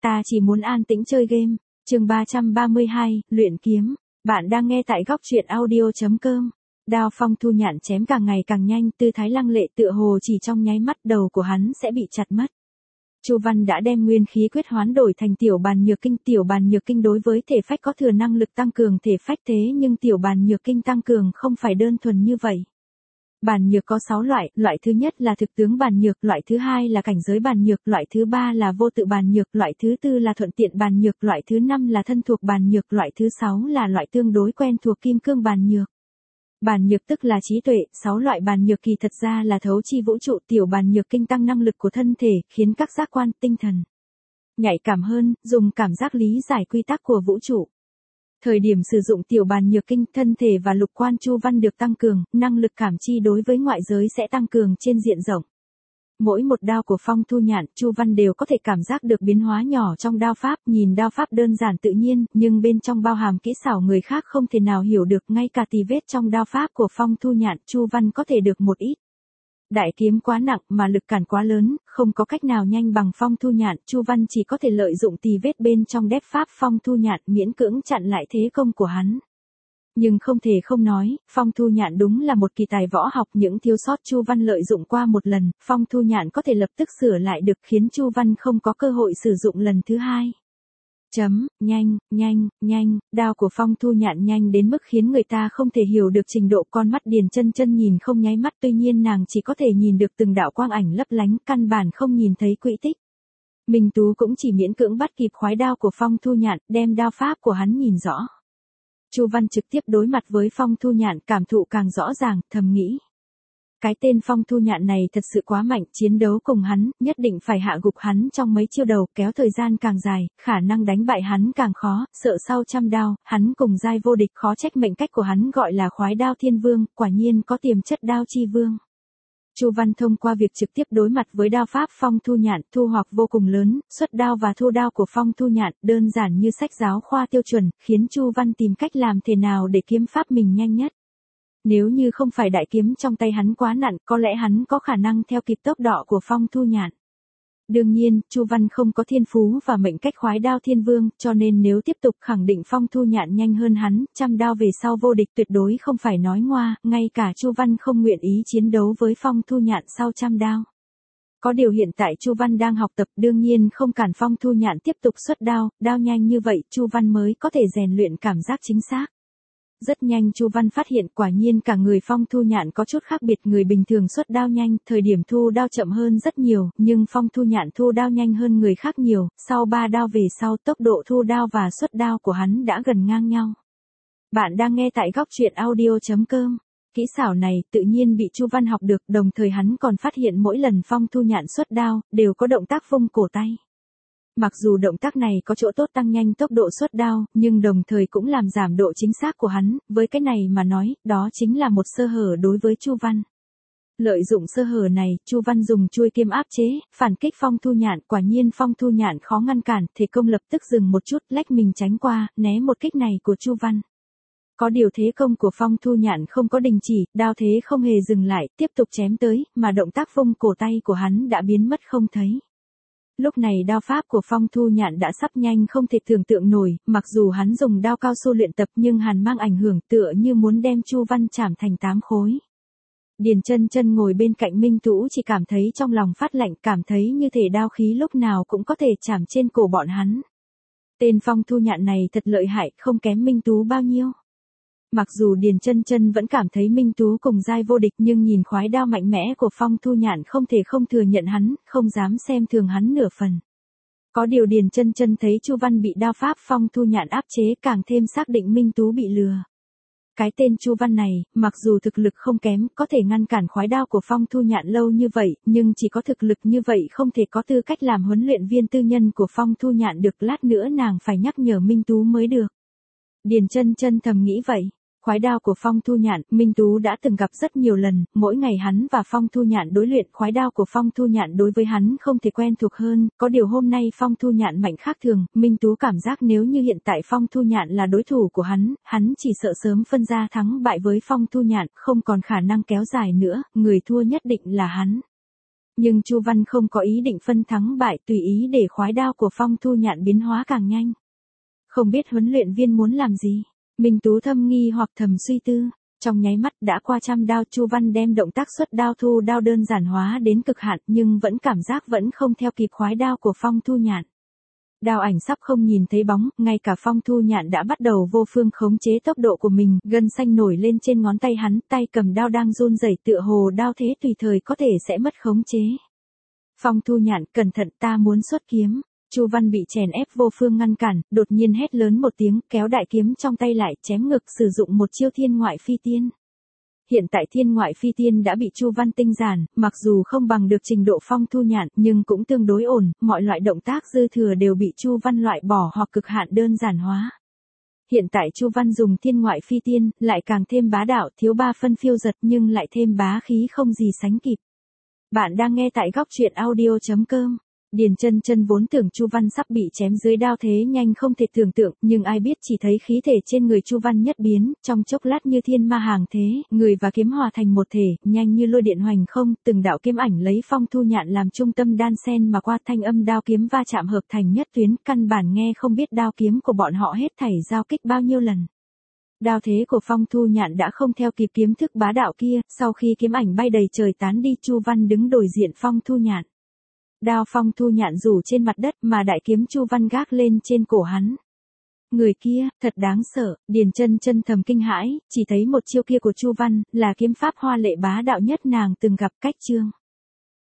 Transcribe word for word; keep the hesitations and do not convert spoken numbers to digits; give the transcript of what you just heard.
ta chỉ muốn an tĩnh chơi game. Chương ba trăm ba mươi hai, luyện kiếm. Bạn đang nghe tại góc truyện audio chấm com. Đao Phong Thu Nhạn chém càng ngày càng nhanh, tư thái lăng lệ tựa hồ chỉ trong nháy mắt đầu của hắn sẽ bị chặt mất. Chu Văn đã đem nguyên khí quyết hoán đổi thành tiểu bàn nhược kinh. Tiểu bàn nhược kinh đối với thể phách có thừa năng lực tăng cường thể phách, thế nhưng tiểu bàn nhược kinh tăng cường không phải đơn thuần như vậy. Bàn nhược có sáu loại, loại thứ nhất là thực tướng bàn nhược, loại thứ hai là cảnh giới bàn nhược, loại thứ ba là vô tự bàn nhược, loại thứ tư là thuận tiện bàn nhược, loại thứ năm là thân thuộc bàn nhược, loại thứ sáu là loại tương đối quen thuộc kim cương bàn nhược. Bàn nhược tức là trí tuệ, sáu loại bàn nhược kỳ thật ra là thấu chi vũ trụ. Tiểu bàn nhược kinh tăng năng lực của thân thể, khiến các giác quan, tinh thần nhạy cảm hơn, dùng cảm giác lý giải quy tắc của vũ trụ. Thời điểm sử dụng tiểu bàn nhược kinh, thân thể và lục quan Chu Văn được tăng cường, năng lực cảm chi đối với ngoại giới sẽ tăng cường trên diện rộng. Mỗi một đao của Phong Thu Nhạn, Chu Văn đều có thể cảm giác được biến hóa nhỏ trong đao pháp, nhìn đao pháp đơn giản tự nhiên, nhưng bên trong bao hàm kỹ xảo người khác không thể nào hiểu được, ngay cả tì vết trong đao pháp của Phong Thu Nhạn, Chu Văn có thể được một ít. Đại kiếm quá nặng mà lực cản quá lớn, không có cách nào nhanh bằng Phong Thu Nhạn, Chu Văn chỉ có thể lợi dụng tì vết bên trong đép pháp Phong Thu Nhạn miễn cưỡng chặn lại thế công của hắn. Nhưng không thể không nói, Phong Thu Nhạn đúng là một kỳ tài võ học, những thiếu sót Chu Văn lợi dụng qua một lần, Phong Thu Nhạn có thể lập tức sửa lại được, khiến Chu Văn không có cơ hội sử dụng lần thứ hai. Chấm, nhanh, nhanh, nhanh, đao của Phong Thu Nhạn nhanh đến mức khiến người ta không thể hiểu được trình độ. Con mắt Điền Chân Chân nhìn không nháy mắt, tuy nhiên nàng chỉ có thể nhìn được từng đạo quang ảnh lấp lánh, căn bản không nhìn thấy quỹ tích. Minh Tú cũng chỉ miễn cưỡng bắt kịp khoái đao của Phong Thu Nhạn, đem đao pháp của hắn nhìn rõ. Chu Văn trực tiếp đối mặt với Phong Thu Nhạn, cảm thụ càng rõ ràng, thầm nghĩ. Cái tên Phong Thu Nhạn này thật sự quá mạnh, chiến đấu cùng hắn, nhất định phải hạ gục hắn trong mấy chiêu đầu, kéo thời gian càng dài, khả năng đánh bại hắn càng khó, sợ sau trăm đao, hắn cùng giai vô địch, khó trách mệnh cách của hắn gọi là khoái đao thiên vương, quả nhiên có tiềm chất đao chi vương. Chu Văn thông qua việc trực tiếp đối mặt với đao pháp Phong Thu Nhạn, thu hoạch vô cùng lớn, xuất đao và thu đao của Phong Thu Nhạn đơn giản như sách giáo khoa tiêu chuẩn, khiến Chu Văn tìm cách làm thế nào để kiếm pháp mình nhanh nhất. Nếu như không phải đại kiếm trong tay hắn quá nặng, có lẽ hắn có khả năng theo kịp tốc độ của Phong Thu Nhạn. Đương nhiên, Chu Văn không có thiên phú và mệnh cách khoái đao thiên vương, cho nên nếu tiếp tục khẳng định Phong Thu Nhạn nhanh hơn hắn, trăm đao về sau vô địch tuyệt đối không phải nói ngoa, ngay cả Chu Văn không nguyện ý chiến đấu với Phong Thu Nhạn sau trăm đao. Có điều hiện tại Chu Văn đang học tập, đương nhiên không cản Phong Thu Nhạn tiếp tục xuất đao, đao nhanh như vậy Chu Văn mới có thể rèn luyện cảm giác chính xác. Rất nhanh Chu Văn phát hiện quả nhiên cả người Phong Thu Nhạn có chút khác biệt, người bình thường xuất đao nhanh, thời điểm thu đao chậm hơn rất nhiều, nhưng Phong Thu Nhạn thu đao nhanh hơn người khác nhiều, sau ba đao về sau tốc độ thu đao và xuất đao của hắn đã gần ngang nhau. Bạn đang nghe tại góc truyện audio chấm com. Kỹ xảo này tự nhiên bị Chu Văn học được, đồng thời hắn còn phát hiện mỗi lần Phong Thu Nhạn xuất đao, đều có động tác vung cổ tay. Mặc dù động tác này có chỗ tốt tăng nhanh tốc độ xuất đao, nhưng đồng thời cũng làm giảm độ chính xác của hắn, với cái này mà nói, đó chính là một sơ hở đối với Chu Văn. Lợi dụng sơ hở này, Chu Văn dùng chuôi kiếm áp chế, phản kích Phong Thu Nhạn, quả nhiên Phong Thu Nhạn khó ngăn cản, thế công lập tức dừng một chút, lách mình tránh qua, né một kích này của Chu Văn. Có điều thế công của Phong Thu Nhạn không có đình chỉ, đao thế không hề dừng lại, tiếp tục chém tới, mà động tác vung cổ tay của hắn đã biến mất không thấy. Lúc này đao pháp của Phong Thu Nhạn đã sắp nhanh không thể tưởng tượng nổi, mặc dù hắn dùng đao cao su luyện tập nhưng hàn mang ảnh hưởng tựa như muốn đem Chu Văn chảm thành tám khối. Điền Chân Chân ngồi bên cạnh Minh Tú chỉ cảm thấy trong lòng phát lạnh, cảm thấy như thể đao khí lúc nào cũng có thể chảm trên cổ bọn hắn. Tên Phong Thu Nhạn này thật lợi hại, không kém Minh Tú bao nhiêu. Mặc dù Điền Chân Chân vẫn cảm thấy Minh Tú cùng giai vô địch, nhưng nhìn khoái đao mạnh mẽ của Phong Thu Nhạn không thể không thừa nhận hắn, không dám xem thường hắn nửa phần. Có điều Điền Chân Chân thấy Chu Văn bị đao pháp Phong Thu Nhạn áp chế, càng thêm xác định Minh Tú bị lừa. Cái tên Chu Văn này, mặc dù thực lực không kém, có thể ngăn cản khoái đao của Phong Thu Nhạn lâu như vậy, nhưng chỉ có thực lực như vậy không thể có tư cách làm huấn luyện viên tư nhân của Phong Thu Nhạn được, lát nữa nàng phải nhắc nhở Minh Tú mới được. Điền Chân Chân thầm nghĩ vậy. Khoái đao của Phong Thu Nhạn, Minh Tú đã từng gặp rất nhiều lần, mỗi ngày hắn và Phong Thu Nhạn đối luyện, khoái đao của Phong Thu Nhạn đối với hắn không thể quen thuộc hơn, có điều hôm nay Phong Thu Nhạn mạnh khác thường, Minh Tú cảm giác nếu như hiện tại Phong Thu Nhạn là đối thủ của hắn, hắn chỉ sợ sớm phân ra thắng bại với Phong Thu Nhạn, không còn khả năng kéo dài nữa, người thua nhất định là hắn. nhưng Chu Văn không có ý định phân thắng bại, tùy ý để khoái đao của Phong Thu Nhạn biến hóa càng nhanh. Không biết huấn luyện viên muốn làm gì? Minh Tú thâm nghi hoặc thầm suy tư. Trong nháy mắt đã qua trăm đao, Chu Văn đem động tác xuất đao thu đao đơn giản hóa đến cực hạn, nhưng vẫn cảm giác vẫn không theo kịp khoái đao của Phong Thu Nhạn. Đao ảnh sắp không nhìn thấy bóng, ngay cả Phong Thu Nhạn đã bắt đầu vô phương khống chế tốc độ của mình, gân xanh nổi lên trên ngón tay hắn, tay cầm đao đang run rẩy tựa hồ đao thế tùy thời có thể sẽ mất khống chế. Phong Thu Nhạn, cẩn thận, ta muốn xuất kiếm. Chu Văn bị chèn ép vô phương ngăn cản, đột nhiên hét lớn một tiếng, kéo đại kiếm trong tay lại, chém ngực, sử dụng một chiêu thiên ngoại phi tiên. Hiện tại thiên ngoại phi tiên đã bị Chu Văn tinh giản, mặc dù không bằng được trình độ Phong Thu Nhạn, nhưng cũng tương đối ổn, mọi loại động tác dư thừa đều bị Chu Văn loại bỏ hoặc cực hạn đơn giản hóa. Hiện tại Chu Văn dùng thiên ngoại phi tiên, lại càng thêm bá đạo, thiếu ba phân phiêu giật nhưng lại thêm bá khí không gì sánh kịp. Bạn đang nghe tại góc truyện audio chấm com. Điền Chân Chân vốn tưởng Chu Văn sắp bị chém dưới đao thế nhanh không thể tưởng tượng, nhưng ai biết chỉ thấy khí thể trên người Chu Văn nhất biến, trong chốc lát như thiên ma hàng thế, người và kiếm hòa thành một thể, nhanh như lôi điện hoành không, từng đạo kiếm ảnh lấy Phong Thu Nhạn làm trung tâm đan sen mà qua, thanh âm đao kiếm va chạm hợp thành nhất tuyến, căn bản nghe không biết đao kiếm của bọn họ hết thảy giao kích bao nhiêu lần. Đao thế của Phong Thu Nhạn đã không theo kịp kiếm thức bá đạo kia, sau khi kiếm ảnh bay đầy trời tán đi, Chu Văn đứng đối diện Phong Thu Nhạn. Đao Phong Thu Nhạn rủ trên mặt đất mà đại kiếm Chu Văn gác lên trên cổ hắn. Người kia, thật đáng sợ, Điền Chân Chân thầm kinh hãi, chỉ thấy một chiêu kia của Chu Văn, là kiếm pháp hoa lệ bá đạo nhất nàng từng gặp. Cách chương